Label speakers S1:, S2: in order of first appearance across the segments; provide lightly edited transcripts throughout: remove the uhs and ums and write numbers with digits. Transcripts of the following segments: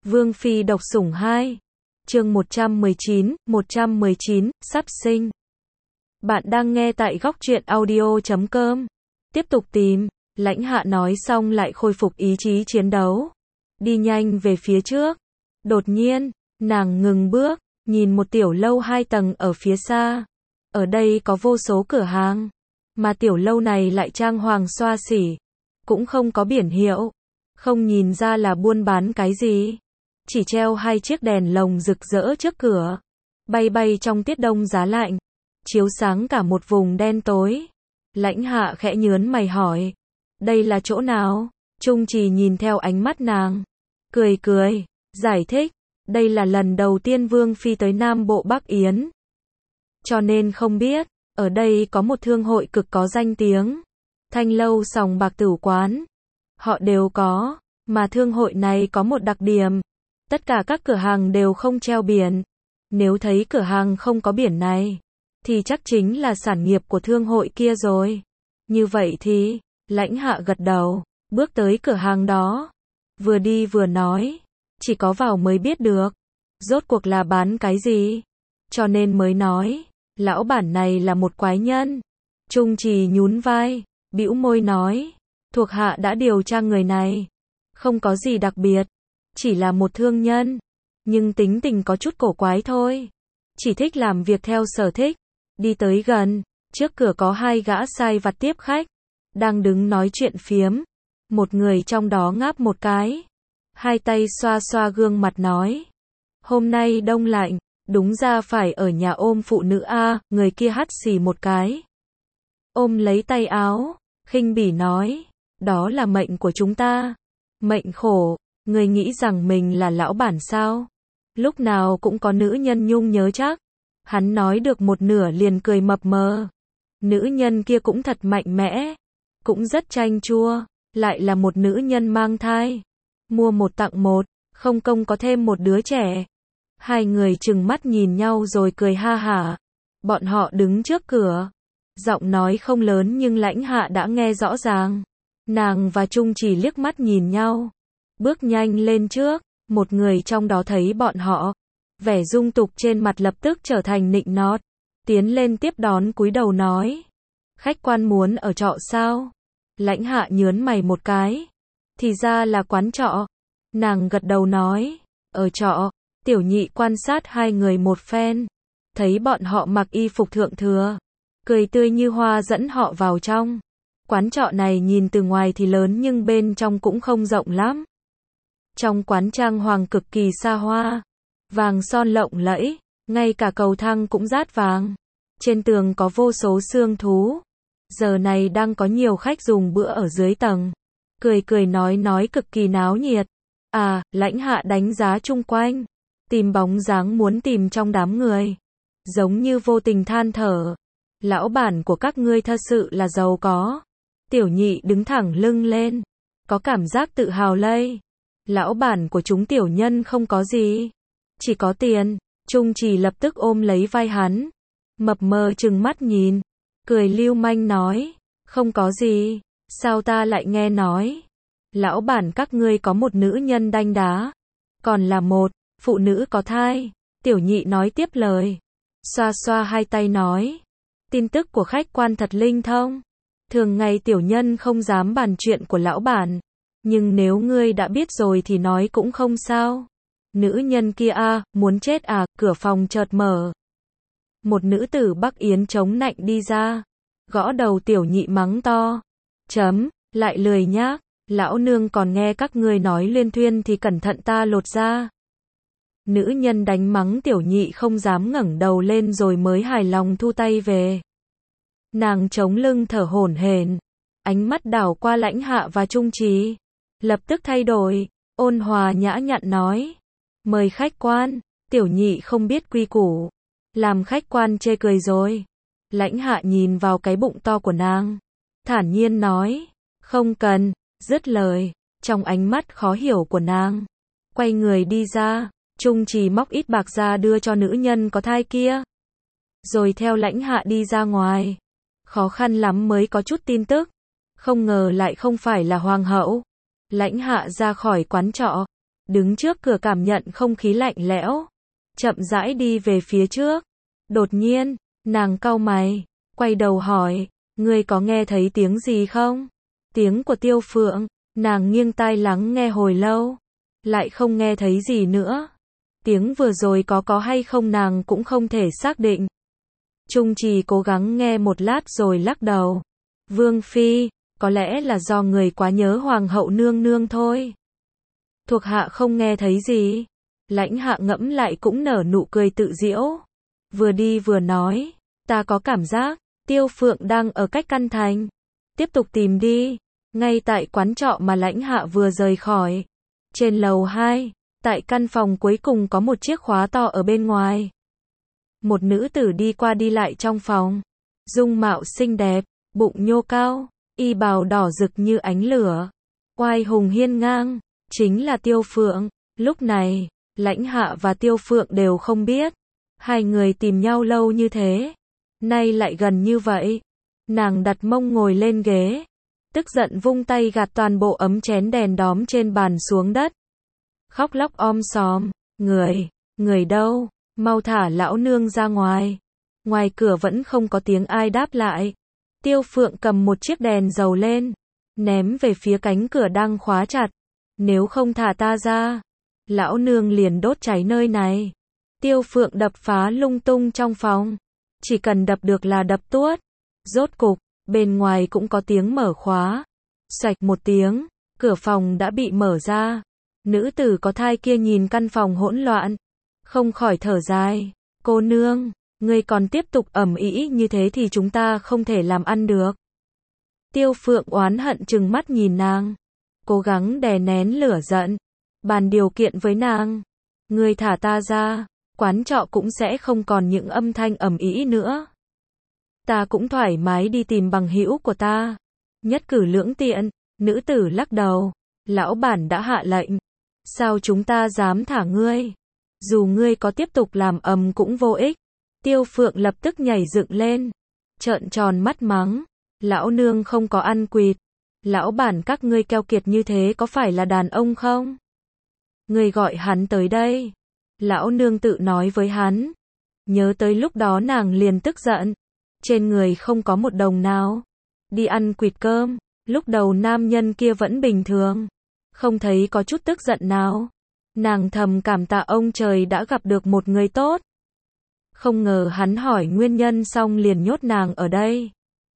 S1: Vương Phi độc sủng 2. Chương 119, sắp sinh. Bạn đang nghe tại góc truyện audio.com. Tiếp tục tìm, Lãnh Hạ nói xong lại khôi phục ý chí chiến đấu. Đi nhanh về phía trước. Đột nhiên, nàng ngừng bước, nhìn một tiểu lâu 2 tầng ở phía xa. Ở đây có vô số cửa hàng, mà tiểu lâu này lại trang hoàng xoa xỉ, cũng không có biển hiệu, không nhìn ra là buôn bán cái gì. Chỉ treo 2 chiếc đèn lồng rực rỡ trước cửa, bay bay trong tiết đông giá lạnh, chiếu sáng cả một vùng đen tối. Lãnh Hạ khẽ nhớn mày hỏi, đây là chỗ nào? Trung Trì nhìn theo ánh mắt nàng, cười cười, giải thích, đây là lần đầu tiên Vương Phi tới Nam Bộ Bắc Yến, cho nên không biết, ở đây có một thương hội cực có danh tiếng, Thanh Lâu Sòng Bạc Tửu Quán, họ đều có, mà thương hội này có một đặc điểm, tất cả các cửa hàng đều không treo biển. Nếu thấy cửa hàng không có biển này, thì chắc chính là sản nghiệp của thương hội kia rồi. Như vậy thì, Lãnh Hạ gật đầu, bước tới cửa hàng đó. Vừa đi vừa nói, chỉ có vào mới biết được, rốt cuộc là bán cái gì. Cho nên mới nói, lão bản này là một quái nhân. Trung Trì nhún vai, bĩu môi nói, thuộc hạ đã điều tra người này, không có gì đặc biệt, chỉ là một thương nhân, nhưng tính tình có chút cổ quái thôi, chỉ thích làm việc theo sở thích. Đi tới gần, trước cửa có 2 gã sai vặt tiếp khách, đang đứng nói chuyện phiếm, một người trong đó ngáp một cái, 2 tay xoa xoa gương mặt nói, hôm nay đông lạnh, đúng ra phải ở nhà ôm phụ nữ a. Người kia hắt xì một cái, ôm lấy tay áo, khinh bỉ nói, đó là mệnh của chúng ta, mệnh khổ. Người nghĩ rằng mình là lão bản sao? Lúc nào cũng có nữ nhân nhung nhớ chắc. Hắn nói được một nửa liền cười mập mờ. Nữ nhân kia cũng thật mạnh mẽ, cũng rất chanh chua, lại là một nữ nhân mang thai. Mua 1 tặng 1, không công có thêm một đứa trẻ. 2 người trừng mắt nhìn nhau rồi cười ha hả. Bọn họ đứng trước cửa. Giọng nói không lớn nhưng Lãnh Hạ đã nghe rõ ràng. Nàng và Trung Trì liếc mắt nhìn nhau, bước nhanh lên trước. Một người trong đó thấy bọn họ, vẻ dung tục trên mặt lập tức trở thành nịnh nọt, tiến lên tiếp đón cúi đầu nói, khách quan muốn ở trọ sao? Lãnh Hạ nhớn mày một cái, thì ra là quán trọ. Nàng gật đầu nói, ở trọ. Tiểu Nhị quan sát 2 người một phen, thấy bọn họ mặc y phục thượng thừa, cười tươi như hoa dẫn họ vào trong. Quán trọ này nhìn từ ngoài thì lớn nhưng bên trong cũng không rộng lắm. Trong quán trang hoàng cực kỳ xa hoa, vàng son lộng lẫy, ngay cả cầu thang cũng dát vàng. Trên tường có vô số xương thú. Giờ này đang có nhiều khách dùng bữa ở dưới tầng. Cười cười nói cực kỳ náo nhiệt. À, Lãnh Hạ đánh giá chung quanh, tìm bóng dáng muốn tìm trong đám người. Giống như vô tình than thở. Lão bản của các ngươi thật sự là giàu có. Tiểu Nhị đứng thẳng lưng lên, có cảm giác tự hào lây. Lão bản của chúng tiểu nhân không có gì, chỉ có tiền. Trung Trì lập tức ôm lấy vai hắn, mập mờ trừng mắt nhìn, cười lưu manh nói, không có gì, sao ta lại nghe nói, lão bản các ngươi có một nữ nhân đanh đá, còn là một phụ nữ có thai. Tiểu Nhị nói tiếp lời, xoa xoa 2 tay nói, tin tức của khách quan thật linh thông, thường ngày tiểu nhân không dám bàn chuyện của lão bản. Nhưng nếu ngươi đã biết rồi thì nói cũng không sao. Nữ nhân kia a, muốn chết à? Cửa phòng chợt mở. Một nữ tử Bắc Yến chống nạnh đi ra, gõ đầu Tiểu Nhị mắng to. Lại lười nhác, lão nương còn nghe các ngươi nói liên thuyên thì cẩn thận ta lột ra. Nữ nhân đánh mắng Tiểu Nhị không dám ngẩng đầu lên rồi mới hài lòng thu tay về. Nàng chống lưng thở hổn hển, ánh mắt đảo qua Lãnh Hạ và Trung Trì. Lập tức thay đổi, ôn hòa nhã nhặn nói, mời khách quan. Tiểu Nhị không biết quy củ, làm khách quan chê cười rồi. Lãnh Hạ nhìn vào cái bụng to của nàng, thản nhiên nói, không cần. Dứt lời, trong ánh mắt khó hiểu của nàng, quay người đi ra. Trung Trì móc ít bạc ra đưa cho nữ nhân có thai kia, rồi theo Lãnh Hạ đi ra ngoài. Khó khăn lắm mới có chút tin tức, không ngờ lại không phải là hoàng hậu. Lãnh Hạ ra khỏi quán trọ, đứng trước cửa cảm nhận không khí lạnh lẽo, chậm rãi đi về phía trước. Đột nhiên, nàng cau mày, quay đầu hỏi, ngươi có nghe thấy tiếng gì không? Tiếng của Tiêu Phượng, nàng nghiêng tai lắng nghe hồi lâu, lại không nghe thấy gì nữa. Tiếng vừa rồi có hay không nàng cũng không thể xác định. Trung Trì cố gắng nghe một lát rồi lắc đầu. Vương Phi, có lẽ là do người quá nhớ Hoàng hậu nương nương thôi. Thuộc hạ không nghe thấy gì. Lãnh Hạ ngẫm lại cũng nở nụ cười tự giễu. Vừa đi vừa nói, ta có cảm giác, Tiêu Phượng đang ở cách căn thành. Tiếp tục tìm đi. Ngay tại quán trọ mà Lãnh Hạ vừa rời khỏi. Trên lầu 2, tại căn phòng cuối cùng có một chiếc khóa to ở bên ngoài. Một nữ tử đi qua đi lại trong phòng. Dung mạo xinh đẹp, bụng nhô cao, y bào đỏ rực như ánh lửa. Oai hùng hiên ngang, chính là Tiêu Phượng. Lúc này, Lãnh Hạ và Tiêu Phượng đều không biết. Hai người tìm nhau lâu như thế. Nay lại gần như vậy. Nàng đặt mông ngồi lên ghế. Tức giận vung tay gạt toàn bộ ấm chén đèn đóm trên bàn xuống đất. Khóc lóc om sòm. Người đâu? Mau thả lão nương ra ngoài. Ngoài cửa vẫn không có tiếng ai đáp lại. Tiêu Phượng cầm một chiếc đèn dầu lên, ném về phía cánh cửa đang khóa chặt. Nếu không thả ta ra, lão nương liền đốt cháy nơi này. Tiêu Phượng đập phá lung tung trong phòng. Chỉ cần đập được là đập tuốt. Rốt cục, bên ngoài cũng có tiếng mở khóa. Xoạch một tiếng, cửa phòng đã bị mở ra. Nữ tử có thai kia nhìn căn phòng hỗn loạn, không khỏi thở dài. Cô nương, ngươi còn tiếp tục ầm ĩ như thế thì chúng ta không thể làm ăn được. Tiêu Phượng oán hận trừng mắt nhìn nàng, cố gắng đè nén lửa giận, bàn điều kiện với nàng. Ngươi thả ta ra, quán trọ cũng sẽ không còn những âm thanh ầm ĩ nữa. Ta cũng thoải mái đi tìm bằng hữu của ta. Nhất cử lưỡng tiện. Nữ tử lắc đầu. Lão bản đã hạ lệnh. Sao chúng ta dám thả ngươi? Dù ngươi có tiếp tục làm ầm cũng vô ích. Tiêu Phượng lập tức nhảy dựng lên, trợn tròn mắt mắng. Lão nương không có ăn quỵt. Lão bản các ngươi keo kiệt như thế có phải là đàn ông không? Ngươi gọi hắn tới đây. Lão nương tự nói với hắn. Nhớ tới lúc đó nàng liền tức giận. Trên người không có một đồng nào. Đi ăn quỵt cơm. Lúc đầu nam nhân kia vẫn bình thường. Không thấy có chút tức giận nào. Nàng thầm cảm tạ ông trời đã gặp được một người tốt. Không ngờ hắn hỏi nguyên nhân xong liền nhốt nàng ở đây.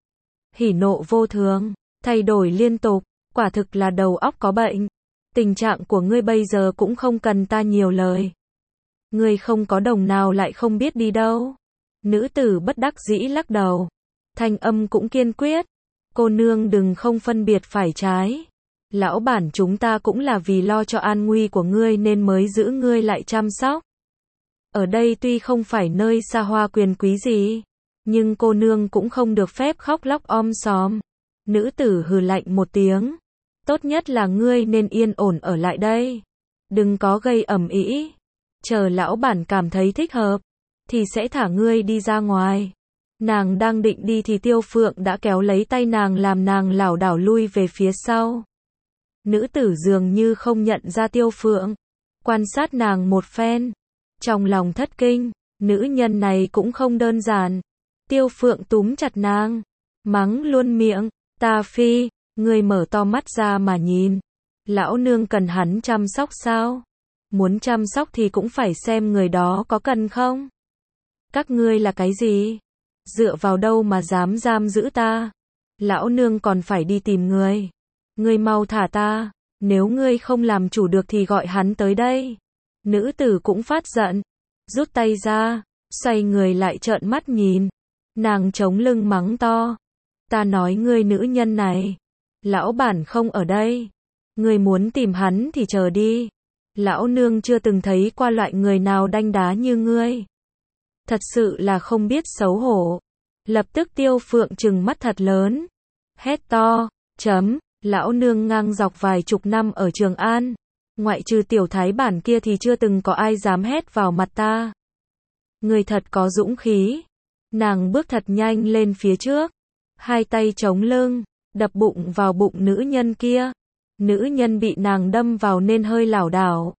S1: Hỉ nộ vô thường, thay đổi liên tục, quả thực là đầu óc có bệnh. Tình trạng của ngươi bây giờ cũng không cần ta nhiều lời. Ngươi không có đồng nào lại không biết đi đâu. Nữ tử bất đắc dĩ lắc đầu. Thanh âm cũng kiên quyết. Cô nương đừng không phân biệt phải trái. Lão bản chúng ta cũng là vì lo cho an nguy của ngươi nên mới giữ ngươi lại chăm sóc. Ở đây tuy không phải nơi xa hoa quyền quý gì, nhưng cô nương cũng không được phép khóc lóc om sòm. Nữ tử hừ lạnh một tiếng. Tốt nhất là ngươi nên yên ổn ở lại đây. Đừng có gây ầm ĩ. Chờ lão bản cảm thấy thích hợp, thì sẽ thả ngươi đi ra ngoài. Nàng đang định đi thì Tiêu Phượng đã kéo lấy tay nàng làm nàng lảo đảo lui về phía sau. Nữ tử dường như không nhận ra Tiêu Phượng. Quan sát nàng một phen. Trong lòng thất kinh, nữ nhân này cũng không đơn giản. Tiêu Phượng túm chặt nàng, mắng luôn miệng, ta phi, ngươi mở to mắt ra mà nhìn. Lão nương cần hắn chăm sóc sao? Muốn chăm sóc thì cũng phải xem người đó có cần không? Các ngươi là cái gì? Dựa vào đâu mà dám giam giữ ta? Lão nương còn phải đi tìm người. Ngươi mau thả ta, nếu ngươi không làm chủ được thì gọi hắn tới đây. Nữ tử cũng phát giận, rút tay ra, xoay người lại trợn mắt nhìn. Nàng chống lưng mắng to. Ta nói ngươi nữ nhân này, lão bản không ở đây. Ngươi muốn tìm hắn thì chờ đi. Lão nương chưa từng thấy qua loại người nào đanh đá như ngươi. Thật sự là không biết xấu hổ. Lập tức Tiêu Phượng trừng mắt thật lớn. Hét to, lão nương ngang dọc vài chục năm ở Trường An. Ngoại trừ tiểu thái bản kia thì chưa từng có ai dám hét vào mặt ta. Người thật có dũng khí. Nàng bước thật nhanh lên phía trước. Hai tay chống lưng, đập bụng vào bụng nữ nhân kia. Nữ nhân bị nàng đâm vào nên hơi lảo đảo.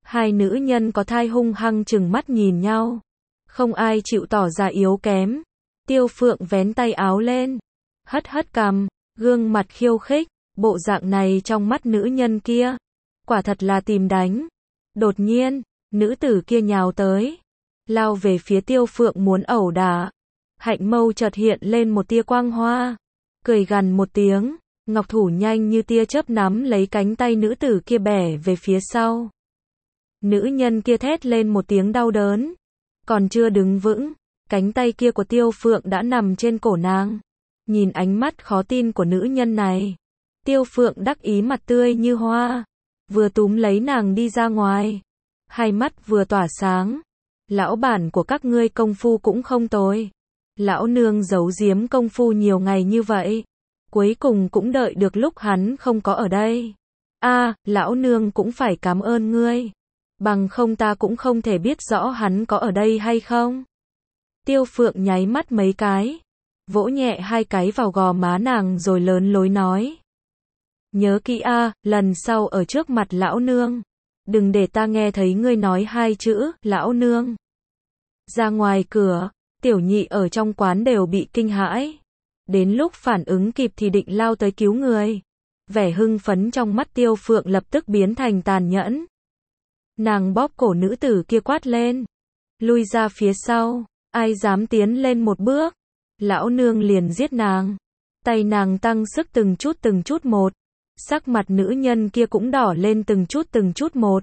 S1: Hai nữ nhân có thai hung hăng trừng mắt nhìn nhau. Không ai chịu tỏ ra yếu kém. Tiêu Phượng vén tay áo lên, hất hất cằm, gương mặt khiêu khích, bộ dạng này trong mắt nữ nhân kia, quả thật là tìm đánh. Đột nhiên, nữ tử kia nhào tới, lao về phía Tiêu Phượng muốn ẩu đả. Hạnh mâu chợt hiện lên một tia quang hoa, cười gằn một tiếng, ngọc thủ nhanh như tia chớp nắm lấy cánh tay nữ tử kia bẻ về phía sau. Nữ nhân kia thét lên một tiếng đau đớn, còn chưa đứng vững, cánh tay kia của Tiêu Phượng đã nằm trên cổ nàng. Nhìn ánh mắt khó tin của nữ nhân này, Tiêu Phượng đắc ý mặt tươi như hoa, vừa túm lấy nàng đi ra ngoài, hai mắt vừa tỏa sáng. Lão bản của các ngươi công phu cũng không tồi. Lão nương giấu giếm công phu nhiều ngày như vậy, cuối cùng cũng đợi được lúc hắn không có ở đây. Lão nương cũng phải cảm ơn ngươi, bằng không ta cũng không thể biết rõ hắn có ở đây hay không. Tiêu Phượng nháy mắt mấy cái, vỗ nhẹ hai cái vào gò má nàng rồi lớn lối nói. Nhớ kỹ lần sau ở trước mặt lão nương, đừng để ta nghe thấy ngươi nói hai chữ, lão nương. Ra ngoài cửa, tiểu nhị ở trong quán đều bị kinh hãi. Đến lúc phản ứng kịp thì định lao tới cứu người. Vẻ hưng phấn trong mắt Tiêu Phượng lập tức biến thành tàn nhẫn. Nàng bóp cổ nữ tử kia quát lên. Lui ra phía sau, ai dám tiến lên một bước, lão nương liền giết nàng. Tay nàng tăng sức từng chút một. Sắc mặt nữ nhân kia cũng đỏ lên từng chút một.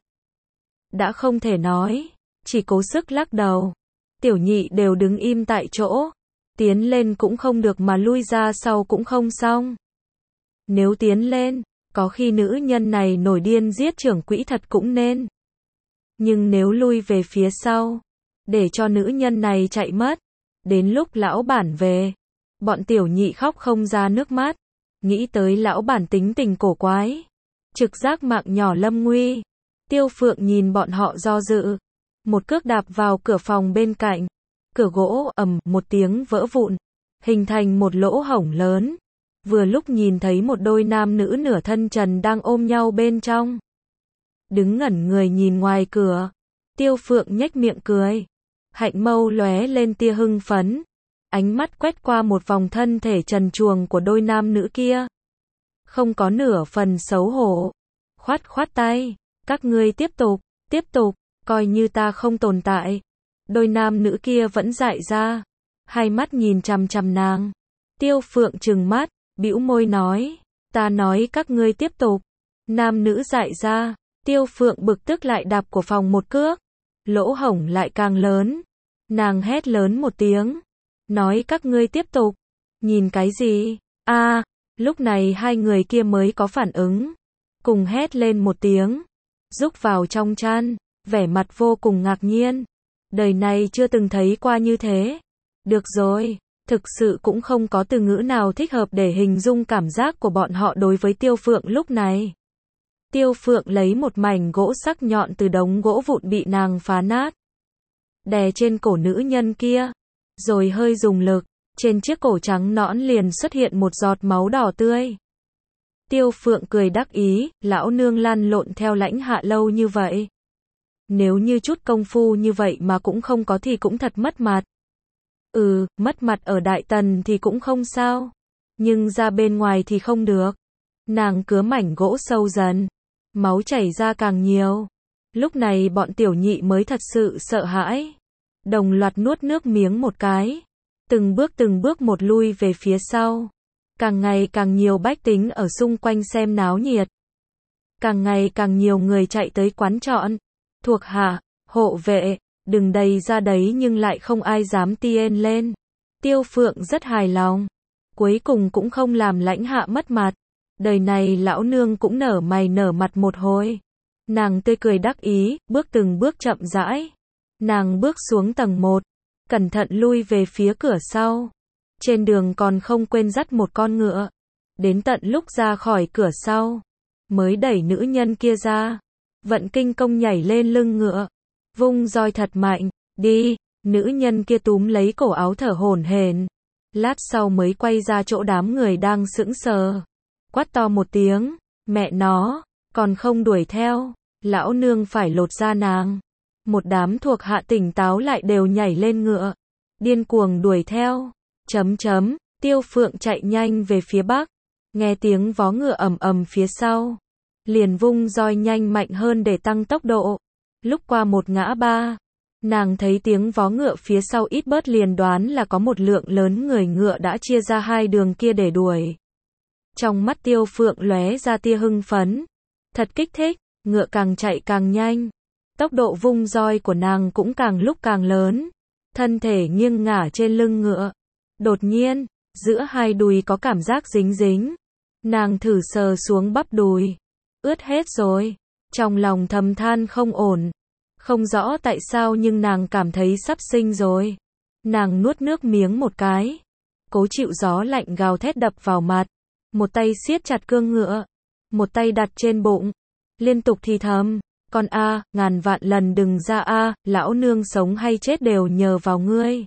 S1: Đã không thể nói, chỉ cố sức lắc đầu. Tiểu nhị đều đứng im tại chỗ. Tiến lên cũng không được mà lui ra sau cũng không xong. Nếu tiến lên, có khi nữ nhân này nổi điên giết trưởng quỹ thật cũng nên. Nhưng nếu lui về phía sau, để cho nữ nhân này chạy mất, đến lúc lão bản về, bọn tiểu nhị khóc không ra nước mắt. Nghĩ tới lão bản tính tình cổ quái, trực giác mạng nhỏ lâm nguy. Tiêu Phượng nhìn bọn họ do dự, một cước đạp vào cửa phòng bên cạnh. Cửa gỗ ầm một tiếng vỡ vụn, hình thành một lỗ hổng lớn. Vừa lúc nhìn thấy một đôi nam nữ nửa thân trần đang ôm nhau bên trong. Đứng ngẩn người nhìn ngoài cửa, Tiêu Phượng nhếch miệng cười. Hạnh mâu lóe lên tia hưng phấn, ánh mắt quét qua một vòng thân thể trần truồng của đôi nam nữ kia. Không có nửa phần xấu hổ. Khoát khoát tay, các ngươi tiếp tục, coi như ta không tồn tại. Đôi nam nữ kia vẫn dại ra, hai mắt nhìn chằm chằm nàng. Tiêu Phượng trừng mắt, bĩu môi nói, ta nói các ngươi tiếp tục. Nam nữ dại ra, Tiêu Phượng bực tức lại đạp của phòng một cước. Lỗ hổng lại càng lớn. Nàng hét lớn một tiếng, nói các ngươi tiếp tục. Nhìn cái gì? Lúc này hai người kia mới có phản ứng, cùng hét lên một tiếng, rúc vào trong chăn, vẻ mặt vô cùng ngạc nhiên. Đời này chưa từng thấy qua như thế. Được rồi, thực sự cũng không có từ ngữ nào thích hợp để hình dung cảm giác của bọn họ đối với Tiêu Phượng lúc này. Tiêu Phượng lấy một mảnh gỗ sắc nhọn từ đống gỗ vụn bị nàng phá nát, đè trên cổ nữ nhân kia, rồi hơi dùng lực, trên chiếc cổ trắng nõn liền xuất hiện một giọt máu đỏ tươi. Tiêu Phượng cười đắc ý, lão nương lăn lộn theo lãnh hạ lâu như vậy. Nếu như chút công phu như vậy mà cũng không có thì cũng thật mất mặt. Mất mặt ở Đại Tần thì cũng không sao, nhưng ra bên ngoài thì không được. Nàng cứa mảnh gỗ sâu dần, máu chảy ra càng nhiều. Lúc này bọn tiểu nhị mới thật sự sợ hãi, đồng loạt nuốt nước miếng một cái, từng bước một lui về phía sau. Càng ngày càng nhiều bách tính ở xung quanh xem náo nhiệt. Càng ngày càng nhiều người chạy tới quán trọn. Thuộc hạ, hộ vệ, đừng đầy ra đấy nhưng lại không ai dám tiên lên. Tiêu Phượng rất hài lòng. Cuối cùng cũng không làm lãnh hạ mất mặt. Đời này lão nương cũng nở mày nở mặt một hồi. Nàng tươi cười đắc ý, từng bước chậm rãi. Nàng bước xuống tầng 1, cẩn thận lui về phía cửa sau. Trên đường còn không quên dắt một con ngựa. Đến tận lúc ra khỏi cửa sau, mới đẩy nữ nhân kia ra. Vận kinh công nhảy lên lưng ngựa, vung roi thật mạnh, đi. Nữ nhân kia túm lấy cổ áo thở hổn hển. Lát sau mới quay ra chỗ đám người đang sững sờ. Quát to một tiếng, mẹ nó, còn không đuổi theo. Lão nương phải lột da nàng. Một đám thuộc hạ tỉnh táo lại đều nhảy lên ngựa, điên cuồng đuổi theo. Tiêu Phượng chạy nhanh về phía bắc, nghe tiếng vó ngựa ầm ầm phía sau, liền vung roi nhanh mạnh hơn để tăng tốc độ. Lúc qua một ngã ba, nàng thấy tiếng vó ngựa phía sau ít bớt liền đoán là có một lượng lớn người ngựa đã chia ra hai đường kia để đuổi. Trong mắt Tiêu Phượng lóe ra tia hưng phấn, thật kích thích, ngựa càng chạy càng nhanh, tốc độ vung roi của nàng cũng càng lúc càng lớn, thân thể nghiêng ngả trên lưng ngựa. Đột nhiên, giữa hai đùi có cảm giác dính dính, nàng thử sờ xuống bắp đùi, ướt hết rồi, trong lòng thầm than không ổn, không rõ tại sao nhưng nàng cảm thấy sắp sinh rồi. Nàng nuốt nước miếng một cái, cố chịu gió lạnh gào thét đập vào mặt, một tay siết chặt cương ngựa, một tay đặt trên bụng, liên tục thì thầm, con a, ngàn vạn lần đừng ra a, lão nương sống hay chết đều nhờ vào ngươi.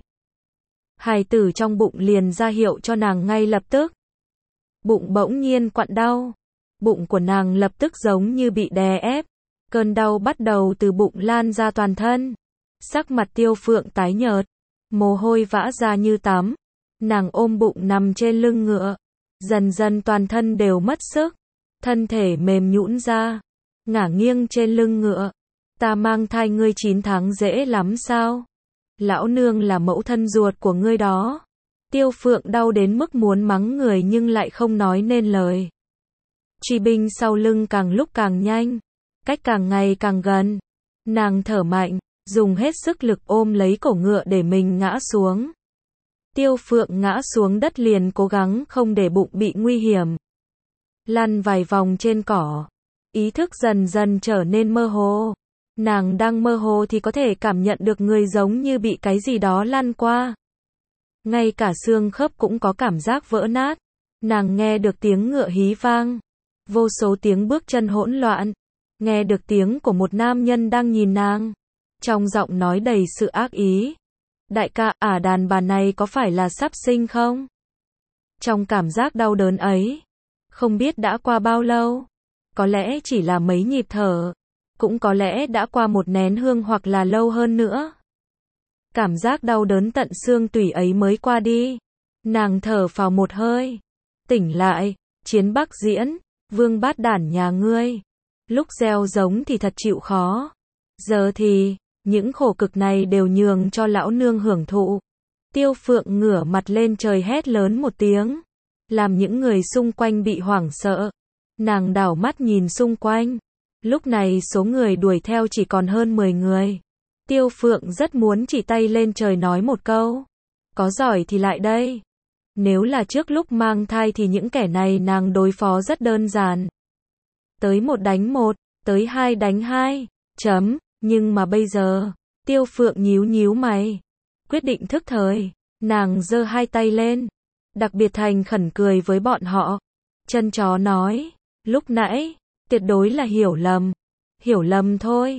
S1: Hài tử trong bụng liền ra hiệu cho nàng ngay lập tức. Bụng bỗng nhiên quặn đau, bụng của nàng lập tức giống như bị đè ép, cơn đau bắt đầu từ bụng lan ra toàn thân. Sắc mặt Tiêu Phượng tái nhợt, mồ hôi vã ra như tắm, nàng ôm bụng nằm trên lưng ngựa, dần dần toàn thân đều mất sức, thân thể mềm nhũn ra, ngả nghiêng trên lưng ngựa. Ta mang thai ngươi 9 tháng dễ lắm sao? Lão nương là mẫu thân ruột của ngươi đó. Tiêu Phượng đau đến mức muốn mắng người nhưng lại không nói nên lời. Truy binh sau lưng càng lúc càng nhanh, cách càng ngày càng gần. Nàng thở mạnh, dùng hết sức lực ôm lấy cổ ngựa để mình ngã xuống. Tiêu Phượng ngã xuống đất liền cố gắng không để bụng bị nguy hiểm. Lăn vài vòng trên cỏ, ý thức dần dần trở nên mơ hồ. Nàng đang mơ hồ thì có thể cảm nhận được người giống như bị cái gì đó lăn qua. Ngay cả xương khớp cũng có cảm giác vỡ nát. Nàng nghe được tiếng ngựa hí vang, vô số tiếng bước chân hỗn loạn, nghe được tiếng của một nam nhân đang nhìn nàng, trong giọng nói đầy sự ác ý. Đại ca, đàn bà này có phải là sắp sinh không? Trong cảm giác đau đớn ấy, không biết đã qua bao lâu, có lẽ chỉ là mấy nhịp thở, cũng có lẽ đã qua một nén hương hoặc là lâu hơn nữa. Cảm giác đau đớn tận xương tủy ấy mới qua đi, nàng thở phào một hơi, tỉnh lại, chiến Bắc diễn, vương bát đản nhà ngươi, lúc gieo giống thì thật chịu khó, giờ thì, những khổ cực này đều nhường cho lão nương hưởng thụ. Tiêu Phượng ngửa mặt lên trời hét lớn một tiếng, làm những người xung quanh bị hoảng sợ. Nàng đảo mắt nhìn xung quanh, lúc này số người đuổi theo chỉ còn hơn 10 người. Tiêu Phượng rất muốn chỉ tay lên trời nói một câu, có giỏi thì lại đây. Nếu là trước lúc mang thai thì những kẻ này nàng đối phó rất đơn giản. Tới 1 đánh 1, tới 2 đánh 2, nhưng mà bây giờ, Tiêu Phượng nhíu nhíu mày, quyết định thức thời, nàng giơ hai tay lên, đặc biệt thành khẩn cười với bọn họ. Chân chó nói, lúc nãy, tuyệt đối là hiểu lầm thôi,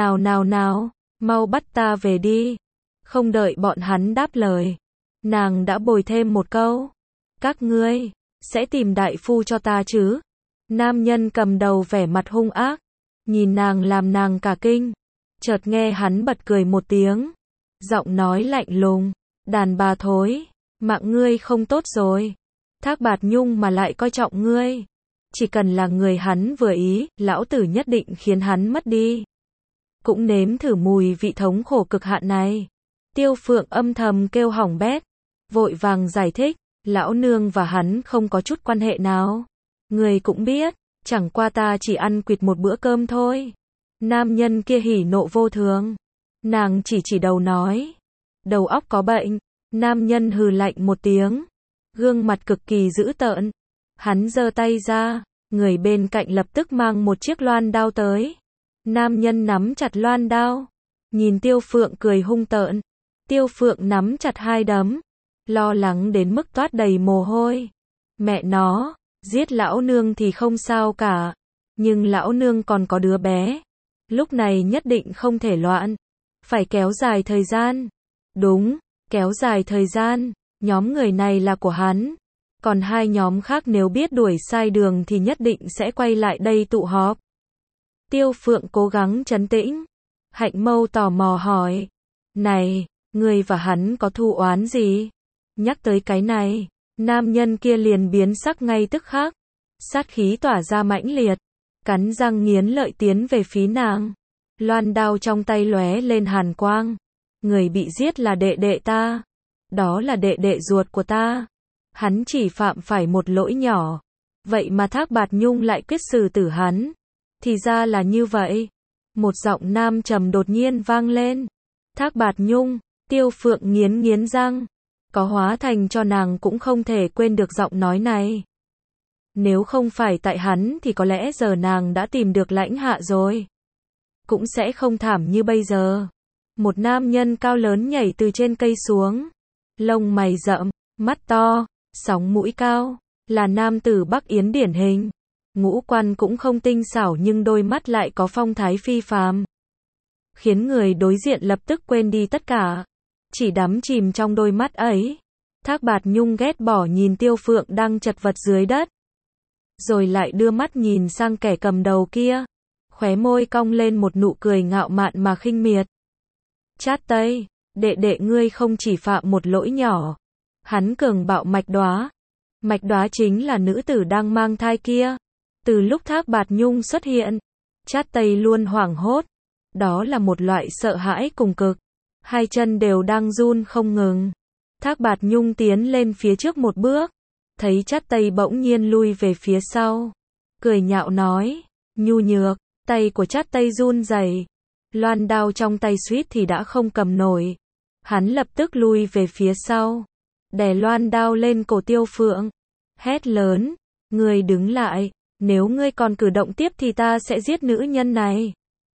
S1: nào, mau bắt ta về đi. Không đợi bọn hắn đáp lời, nàng đã bồi thêm một câu, các ngươi, sẽ tìm đại phu cho ta chứ? Nam nhân cầm đầu vẻ mặt hung ác, nhìn nàng làm nàng cả kinh, chợt nghe hắn bật cười một tiếng, giọng nói lạnh lùng, đàn bà thối, mạng ngươi không tốt rồi, Thác Bạt Nhung mà lại coi trọng ngươi, chỉ cần là người hắn vừa ý, lão tử nhất định khiến hắn mất đi, cũng nếm thử mùi vị thống khổ cực hạn này. Tiêu Phượng âm thầm kêu hỏng bét, vội vàng giải thích, lão nương và hắn không có chút quan hệ nào, người cũng biết, chẳng qua ta chỉ ăn quỵt một bữa cơm thôi. Nam nhân kia hỉ nộ vô thường, nàng chỉ đầu nói, đầu óc có bệnh. Nam nhân hừ lạnh một tiếng, gương mặt cực kỳ dữ tợn, hắn giơ tay ra, người bên cạnh lập tức mang một chiếc loan đao tới. Nam nhân nắm chặt loan đao, nhìn Tiêu Phượng cười hung tợn. Tiêu Phượng nắm chặt hai đấm, lo lắng đến mức toát đầy mồ hôi. Mẹ nó, giết lão nương thì không sao cả, nhưng lão nương còn có đứa bé, lúc này nhất định không thể loạn, phải kéo dài thời gian. Đúng, kéo dài thời gian, nhóm người này là của hắn, còn hai nhóm khác nếu biết đuổi sai đường thì nhất định sẽ quay lại đây tụ họp. Tiêu Phượng cố gắng trấn tĩnh. Hạnh Mâu tò mò hỏi. Này, ngươi và hắn có thù oán gì? Nhắc tới cái này, nam nhân kia liền biến sắc ngay tức khắc. Sát khí tỏa ra mãnh liệt. Cắn răng nghiến lợi tiến về phía nàng. Loan đao trong tay lóe lên hàn quang. Người bị giết là đệ đệ ta. Đó là đệ đệ ruột của ta. Hắn chỉ phạm phải một lỗi nhỏ. Vậy mà Thác Bạt Nhung lại quyết xử tử hắn. Thì ra là như vậy. Một giọng nam trầm đột nhiên vang lên. Thác Bạt Nhung. Tiêu Phượng nghiến răng. Có hóa thành cho nàng cũng không thể quên được giọng nói này. Nếu không phải tại hắn thì có lẽ giờ nàng đã tìm được Lãnh Hạ rồi. Cũng sẽ không thảm như bây giờ. Một nam nhân cao lớn nhảy từ trên cây xuống. Lông mày rậm, mắt to, sóng mũi cao. Là nam tử Bắc Yến điển hình. Ngũ quan cũng không tinh xảo nhưng đôi mắt lại có phong thái phi phàm. Khiến người đối diện lập tức quên đi tất cả. Chỉ đắm chìm trong đôi mắt ấy. Thác Bạt Nhung ghét bỏ nhìn Tiêu Phượng đang chật vật dưới đất. Rồi lại đưa mắt nhìn sang kẻ cầm đầu kia. Khóe môi cong lên một nụ cười ngạo mạn mà khinh miệt. Chát Tây, đệ đệ ngươi không chỉ phạm một lỗi nhỏ. Hắn cường bạo Mạch Đóa. Mạch Đóa chính là nữ tử đang mang thai kia. Từ lúc Thác Bạt Nhung xuất hiện, Chát Tây luôn hoảng hốt. Đó là một loại sợ hãi cùng cực. Hai chân đều đang run không ngừng. Thác Bạt Nhung tiến lên phía trước một bước. Thấy Chát Tây bỗng nhiên lui về phía sau. Cười nhạo nói. Nhu nhược. Tay của Chát Tây run rẩy. Loan đao trong tay suýt thì đã không cầm nổi. Hắn lập tức lui về phía sau. Đè loan đao lên cổ Tiêu Phượng. Hét lớn. Ngươi đứng lại. Nếu ngươi còn cử động tiếp thì ta sẽ giết nữ nhân này.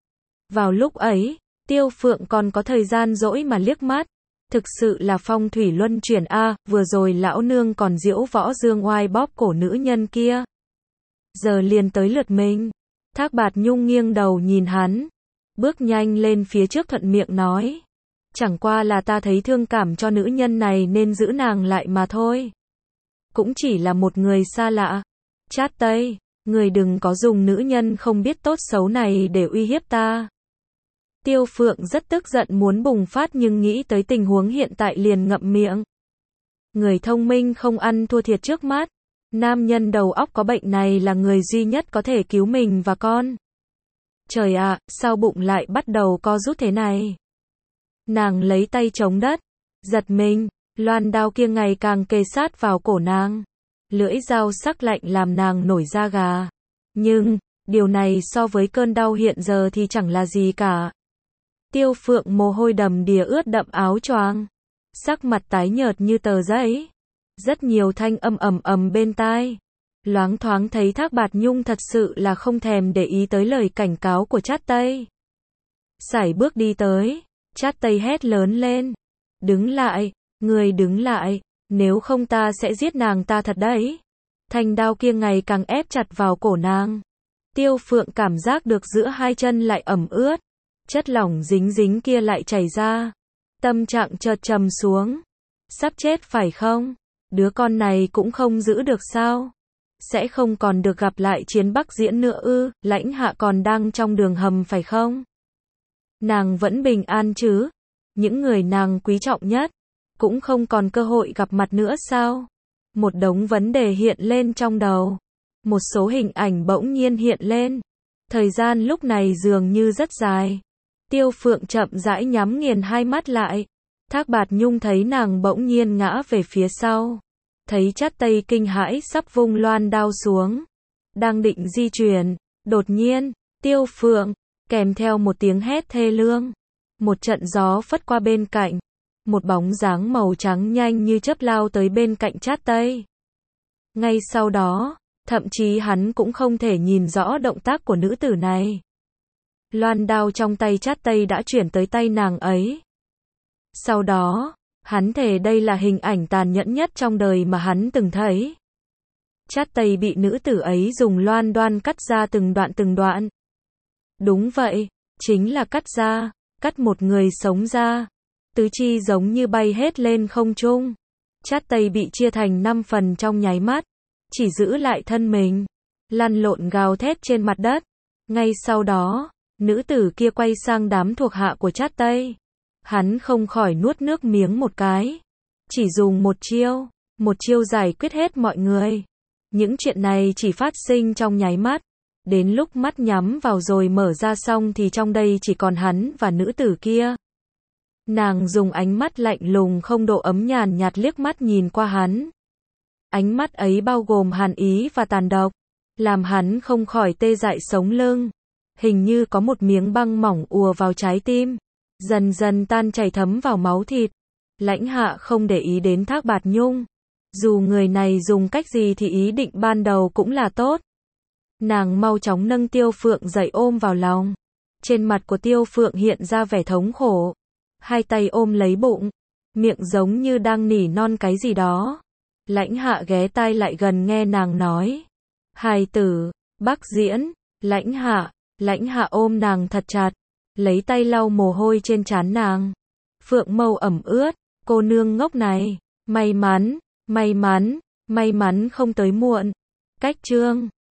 S1: Vào lúc ấy, Tiêu Phượng còn có thời gian dỗi mà liếc mắt. Thực sự là phong thủy luân chuyển a, vừa rồi lão nương còn diễu võ dương oai bóp cổ nữ nhân kia. Giờ liền tới lượt mình. Thác Bạt Nhung nghiêng đầu nhìn hắn. Bước nhanh lên phía trước thuận miệng nói. Chẳng qua là ta thấy thương cảm cho nữ nhân này nên giữ nàng lại mà thôi. Cũng chỉ là một người xa lạ. Chát Tây, người đừng có dùng nữ nhân không biết tốt xấu này để uy hiếp ta. Tiêu Phượng rất tức giận muốn bùng phát nhưng nghĩ tới tình huống hiện tại liền ngậm miệng. Người thông minh không ăn thua thiệt trước mắt. Nam nhân đầu óc có bệnh này là người duy nhất có thể cứu mình và con. Trời ạ, sao bụng lại bắt đầu co rút thế này? Nàng lấy tay chống đất. Giật mình, loan đao kia ngày càng kề sát vào cổ nàng. Lưỡi dao sắc lạnh làm nàng nổi da gà. Nhưng, điều này so với cơn đau hiện giờ thì chẳng là gì cả. Tiêu Phượng mồ hôi đầm đìa ướt đậm áo choàng. Sắc mặt tái nhợt như tờ giấy. Rất nhiều thanh âm ầm ầm bên tai. Loáng thoáng thấy Thác Bạt Nhung thật sự là không thèm để ý tới lời cảnh cáo của Chát Tây. Sải bước đi tới. Chát Tây hét lớn lên. Đứng lại, người đứng lại. Nếu không ta sẽ giết nàng ta thật đấy. Thanh đao kia ngày càng ép chặt vào cổ nàng. Tiêu Phượng cảm giác được giữa hai chân lại ẩm ướt. Chất lỏng dính dính kia lại chảy ra. Tâm trạng chợt trầm xuống. Sắp chết phải không? Đứa con này cũng không giữ được sao? Sẽ không còn được gặp lại Chiến Bắc Diễn nữa ư? Lãnh Hạ còn đang trong đường hầm phải không? Nàng vẫn bình an chứ? Những người nàng quý trọng nhất cũng không còn cơ hội gặp mặt nữa sao? Một đống vấn đề hiện lên trong đầu. Một số hình ảnh bỗng nhiên hiện lên. Thời gian lúc này dường như rất dài. Tiêu Phượng chậm rãi nhắm nghiền hai mắt lại. Thác Bạt Nhung thấy nàng bỗng nhiên ngã về phía sau. Thấy Chát Tây kinh hãi sắp vung loan đao xuống. Đang định di chuyển. Đột nhiên, Tiêu Phượng, kèm theo một tiếng hét thê lương. Một trận gió phất qua bên cạnh. Một bóng dáng màu trắng nhanh như chớp lao tới bên cạnh Chát Tây. Ngay sau đó, thậm chí hắn cũng không thể nhìn rõ động tác của nữ tử này. Loan đao trong tay Chát Tây đã chuyển tới tay nàng ấy. Sau đó, hắn thề đây là hình ảnh tàn nhẫn nhất trong đời mà hắn từng thấy. Chát Tây bị nữ tử ấy dùng loan đoan cắt ra từng đoạn. Đúng vậy, chính là cắt ra, cắt một người sống ra. Tứ chi giống như bay hết lên không trung. Chát Tây bị chia thành 5 phần trong nháy mắt. Chỉ giữ lại thân mình. Lăn lộn gào thét trên mặt đất. Ngay sau đó, nữ tử kia quay sang đám thuộc hạ của Trát Tây. Hắn không khỏi nuốt nước miếng một cái. Chỉ dùng một chiêu giải quyết hết mọi người. Những chuyện này chỉ phát sinh trong nháy mắt. Đến lúc mắt nhắm vào rồi mở ra xong thì trong đây chỉ còn hắn và nữ tử kia. Nàng dùng ánh mắt lạnh lùng không độ ấm nhàn nhạt liếc mắt nhìn qua hắn. Ánh mắt ấy bao gồm hàn ý và tàn độc, làm hắn không khỏi tê dại sống lưng. Hình như có một miếng băng mỏng ùa vào trái tim, dần dần tan chảy thấm vào máu thịt. Lãnh Hạ không để ý đến Thác Bạt Nhung. Dù người này dùng cách gì thì ý định ban đầu cũng là tốt. Nàng mau chóng nâng Tiêu Phượng dậy ôm vào lòng. Trên mặt của Tiêu Phượng hiện ra vẻ thống khổ. Hai tay ôm lấy bụng, miệng giống như đang nỉ non cái gì đó. Lãnh Hạ ghé tai lại gần nghe nàng nói. Hài tử, Bắc Diễn. Lãnh Hạ ôm nàng thật chặt, lấy tay lau mồ hôi trên trán nàng. Phượng mâu ẩm ướt, cô nương ngốc này, may mắn không tới muộn. Cách chương